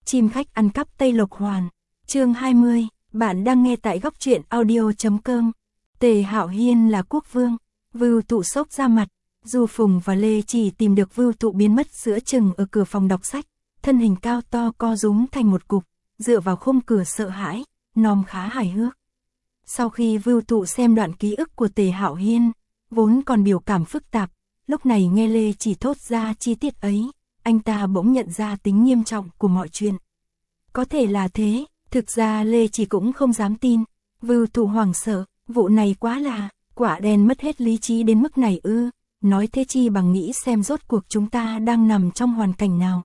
Chim khách ăn cắp Tây Lộc Hoàn. Chương 20, bạn đang nghe tại góc truyện audio.com. Tề Hạo Hiên là quốc vương. Vưu Tụ sốc ra mặt. Du Phùng và Lê Chỉ tìm được Vưu Tụ biến mất giữa chừng ở cửa phòng đọc sách, thân hình cao to co rúm thành một cục, dựa vào khung cửa sợ hãi, nom khá hài hước. Sau khi Vưu Tụ xem đoạn ký ức của Tề Hạo Hiên, vốn còn biểu cảm phức tạp, lúc này nghe Lê Chỉ thốt ra chi tiết ấy, anh ta bỗng nhận ra tính nghiêm trọng của mọi chuyện. Có thể là thế, thực ra Lê Chỉ cũng không dám tin. Vưu Tụ hoảng sợ, vụ này quá là, quả đen mất hết lý trí đến mức này ư, nói thế chi bằng nghĩ xem rốt cuộc chúng ta đang nằm trong hoàn cảnh nào.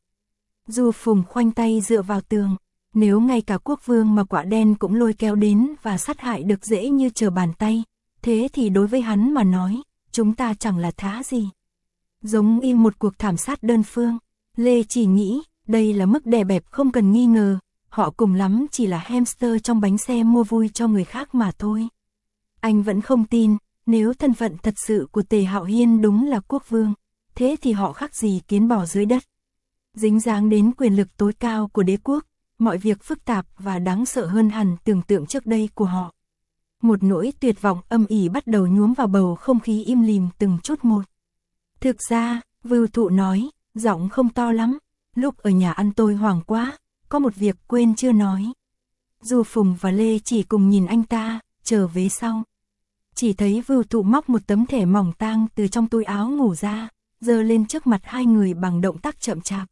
Du Phùng khoanh tay dựa vào tường, nếu ngay cả quốc vương mà quả đen cũng lôi kéo đến và sát hại được dễ như trở bàn tay, thế thì đối với hắn mà nói, chúng ta chẳng là thá gì. Giống y một cuộc thảm sát đơn phương, Lê Chỉ nghĩ, đây là mức đè bẹp không cần nghi ngờ, họ cùng lắm chỉ là hamster trong bánh xe mua vui cho người khác mà thôi. Anh vẫn không tin, nếu thân phận thật sự của Tề Hạo Hiên đúng là quốc vương, thế thì họ khác gì kiến bò dưới đất. Dính dáng đến quyền lực tối cao của đế quốc, mọi việc phức tạp và đáng sợ hơn hẳn tưởng tượng trước đây của họ. Một nỗi tuyệt vọng âm ỉ bắt đầu nhuốm vào bầu không khí im lìm từng chút một. Thực ra, Vưu Tụ nói, giọng không to lắm, lúc ở nhà ăn tôi hoảng quá, có một việc quên chưa nói. Du Phùng và Lê Chỉ cùng nhìn anh ta, chờ vế sau. Chỉ thấy Vưu Tụ móc một tấm thẻ mỏng tang từ trong túi áo ngủ ra, giơ lên trước mặt hai người bằng động tác chậm chạp.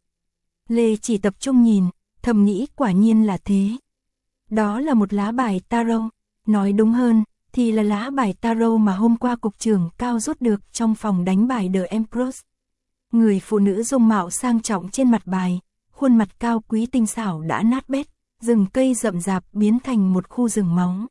Lê Chỉ tập trung nhìn, thầm nghĩ quả nhiên là thế. Đó là một lá bài tarot, nói đúng hơn, thì là lá bài tarot mà hôm qua cục trưởng Cao rút được trong phòng đánh bài The Empress. Người phụ nữ dung mạo sang trọng trên mặt bài, khuôn mặt cao quý tinh xảo đã nát bét, rừng cây rậm rạp biến thành một khu rừng máu.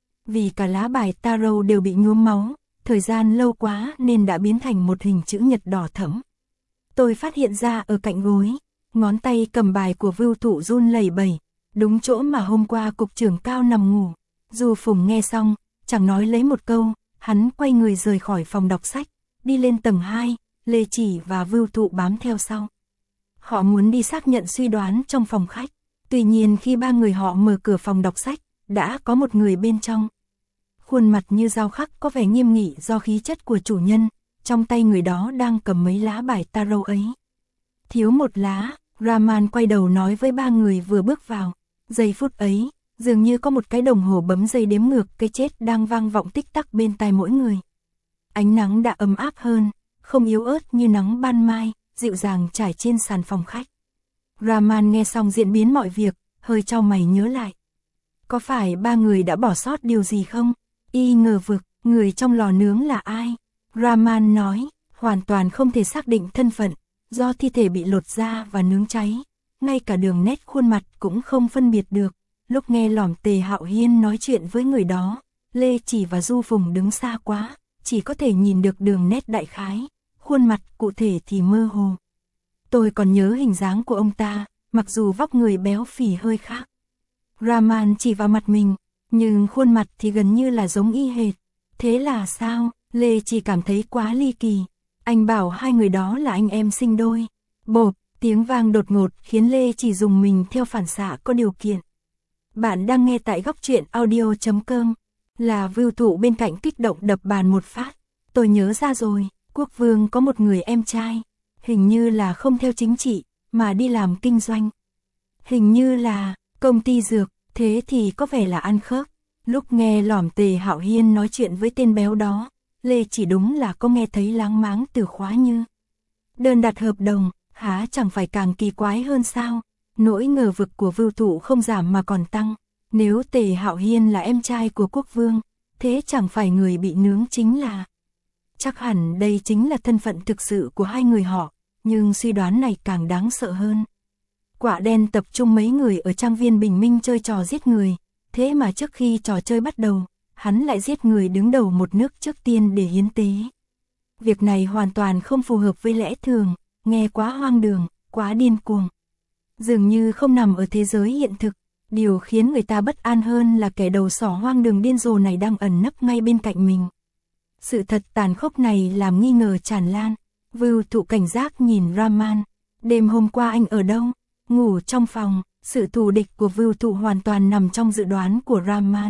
Vì cả lá bài tarot đều bị nhuốm máu, thời gian lâu quá nên đã biến thành một hình chữ nhật đỏ thẫm. Tôi phát hiện ra ở cạnh gối, ngón tay cầm bài của Vưu Tụ run lẩy bẩy, đúng chỗ mà hôm qua cục trưởng Cao nằm ngủ. Du Phùng nghe xong, chẳng nói lấy một câu, hắn quay người rời khỏi phòng đọc sách, đi lên tầng 2, Lê Chỉ và Vưu Tụ bám theo sau. Họ muốn đi xác nhận suy đoán trong phòng khách, tuy nhiên khi ba người họ mở cửa phòng đọc sách, đã có một người bên trong. Khuôn mặt như dao khắc có vẻ nghiêm nghị do khí chất của chủ nhân, trong tay người đó đang cầm mấy lá bài tarot ấy. Thiếu một lá, Rahman quay đầu nói với ba người vừa bước vào. Giây phút ấy, dường như có một cái đồng hồ bấm giây đếm ngược cái chết đang vang vọng tích tắc bên tai mỗi người. Ánh nắng đã ấm áp hơn, không yếu ớt như nắng ban mai, dịu dàng trải trên sàn phòng khách. Rahman nghe xong diễn biến mọi việc, hơi chau mày nhớ lại. Có phải ba người đã bỏ sót điều gì không? Y ngờ vực, người trong lò nướng là ai? Rahman nói, hoàn toàn không thể xác định thân phận, do thi thể bị lột da và nướng cháy. Ngay cả đường nét khuôn mặt cũng không phân biệt được. Lúc nghe lỏm Tề Hạo Hiên nói chuyện với người đó, Lê Chỉ và Du Phùng đứng xa quá, chỉ có thể nhìn được đường nét đại khái, khuôn mặt cụ thể thì mơ hồ. Tôi còn nhớ hình dáng của ông ta, mặc dù vóc người béo phì hơi khác. Rahman chỉ vào mặt mình, nhưng khuôn mặt thì gần như là giống y hệt. Thế là sao? Lê Chỉ cảm thấy quá ly kỳ. Anh bảo hai người đó là anh em sinh đôi. Bộp, tiếng vang đột ngột khiến Lê Chỉ dùng mình theo phản xạ có điều kiện. Bạn đang nghe tại góc truyện audio.com. Là Vưu Tụ bên cạnh kích động đập bàn một phát. Tôi nhớ ra rồi, quốc vương có một người em trai. Hình như là không theo chính trị, mà đi làm kinh doanh. Hình như là công ty dược, thế thì có vẻ là ăn khớp. Lúc nghe lỏm Tề Hạo Hiên nói chuyện với tên béo đó, Lê Chỉ đúng là có nghe thấy láng máng từ khóa như. Đơn đặt hợp đồng, há chẳng phải càng kỳ quái hơn sao? Nỗi ngờ vực của Vưu Tụ không giảm mà còn tăng. Nếu Tề Hạo Hiên là em trai của quốc vương, thế chẳng phải người bị nướng chính là. Chắc hẳn đây chính là thân phận thực sự của hai người họ, nhưng suy đoán này càng đáng sợ hơn. Quả đen tập trung mấy người ở trang viên bình minh chơi trò giết người, thế mà trước khi trò chơi bắt đầu, hắn lại giết người đứng đầu một nước trước tiên để hiến tế. Việc này hoàn toàn không phù hợp với lẽ thường, nghe quá hoang đường, quá điên cuồng. Dường như không nằm ở thế giới hiện thực, điều khiến người ta bất an hơn là kẻ đầu sỏ hoang đường điên rồ này đang ẩn nấp ngay bên cạnh mình. Sự thật tàn khốc này làm nghi ngờ tràn lan. Vưu Tụ cảnh giác nhìn Rahman. Đêm hôm qua anh ở đâu? Ngủ trong phòng. Sự thù địch của Vưu Thụ hoàn toàn nằm trong dự đoán của Rahman.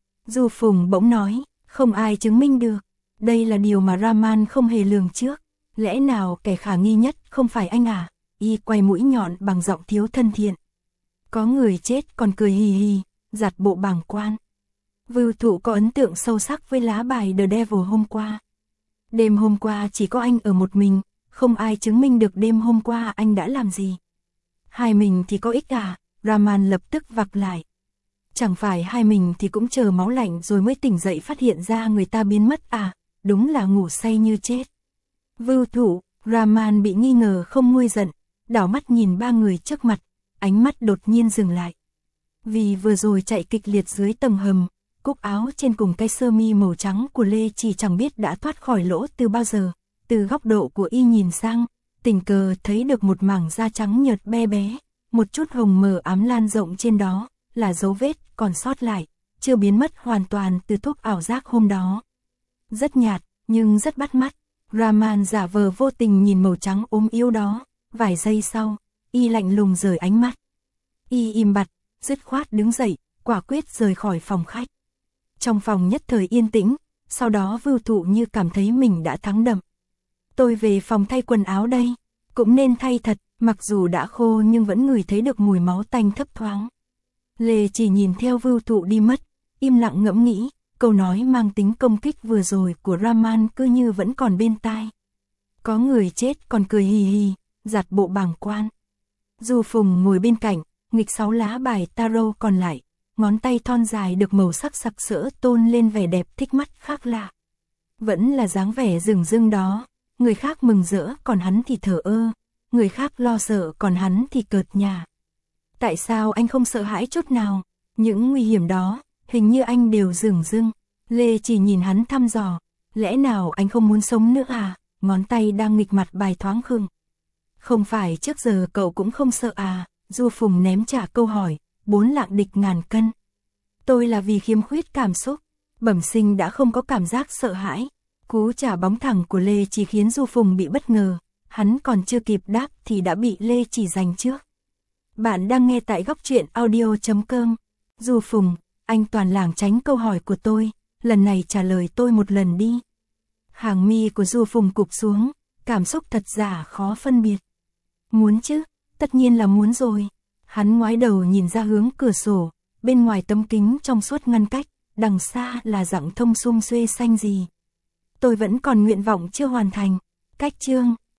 Du Phùng bỗng nói, không ai chứng minh được. Đây là điều mà Rahman không hề lường trước. Lẽ nào kẻ khả nghi nhất không phải anh à? Y quay mũi nhọn bằng giọng thiếu thân thiện. Có người chết còn cười hì hì, giặt bộ bàng quan. Vưu Thụ có ấn tượng sâu sắc với lá bài The Devil hôm qua. Đêm hôm qua chỉ có anh ở một mình, không ai chứng minh được đêm hôm qua anh đã làm gì. Hai mình thì có ích à? Rahman lập tức vặc lại. Chẳng phải hai mình thì cũng chờ máu lạnh rồi mới tỉnh dậy phát hiện ra người ta biến mất à? Đúng là ngủ say như chết. Vưu Thụ, Rahman bị nghi ngờ không nguôi giận, đảo mắt nhìn ba người trước mặt, ánh mắt đột nhiên dừng lại. Vì vừa rồi chạy kịch liệt dưới tầng hầm, cúc áo trên cùng cái sơ mi màu trắng của Lê Chỉ chẳng biết đã thoát khỏi lỗ từ bao giờ. Từ góc độ của y nhìn sang, tình cờ thấy được một mảng da trắng nhợt be bé, một chút hồng mờ ám lan rộng trên đó, là dấu vết còn sót lại, chưa biến mất hoàn toàn từ thuốc ảo giác hôm đó. Rất nhạt, nhưng rất bắt mắt. Rahman giả vờ vô tình nhìn màu trắng ốm yếu đó, vài giây sau, y lạnh lùng rời ánh mắt. Y im bặt, dứt khoát đứng dậy, quả quyết rời khỏi phòng khách. Trong phòng nhất thời yên tĩnh, sau đó Vưu Thụ như cảm thấy mình đã thắng đậm. Tôi về phòng thay quần áo đây, cũng nên thay thật, mặc dù đã khô nhưng vẫn ngửi thấy được mùi máu tanh thấp thoáng. Lê Chỉ nhìn theo Vưu Thụ đi mất, im lặng ngẫm nghĩ, câu nói mang tính công kích vừa rồi của Rahman cứ như vẫn còn bên tai. Có người chết còn cười hì hì, giặt bộ bàng quan. Du Phùng ngồi bên cạnh, nghịch 6 lá bài tarot còn lại, ngón tay thon dài được màu sắc sặc sỡ tôn lên vẻ đẹp thích mắt khác lạ. Vẫn là dáng vẻ rừng rưng đó, người khác mừng rỡ còn hắn thì thờ ơ, người khác lo sợ còn hắn thì cợt nhả. Tại sao anh không sợ hãi chút nào? Những nguy hiểm đó, hình như anh đều rừng rưng. Lê Chỉ nhìn hắn thăm dò, lẽ nào anh không muốn sống nữa à? Ngón tay đang nghịch mặt bài thoáng khựng. Không phải trước giờ cậu cũng không sợ à? Du Phùng ném trả câu hỏi, 4 lạng địch ngàn cân. Tôi là vì khiếm khuyết cảm xúc, bẩm sinh đã không có cảm giác sợ hãi. Cú trả bóng thẳng của Lê Chỉ khiến Du Phùng bị bất ngờ, hắn còn chưa kịp đáp thì đã bị Lê Chỉ giành trước. Bạn đang nghe tại góc truyện audio.com. Du Phùng, anh toàn lảng tránh câu hỏi của tôi, lần này trả lời tôi một lần đi. Hàng mi của Du Phùng cụp xuống, cảm xúc thật giả khó phân biệt. Muốn chứ, tất nhiên là muốn rồi. Hắn ngoái đầu nhìn ra hướng cửa sổ, bên ngoài tấm kính trong suốt ngăn cách, đằng xa là dặng thông sum xuê xanh gì. Tôi vẫn còn nguyện vọng chưa hoàn thành. Cách chương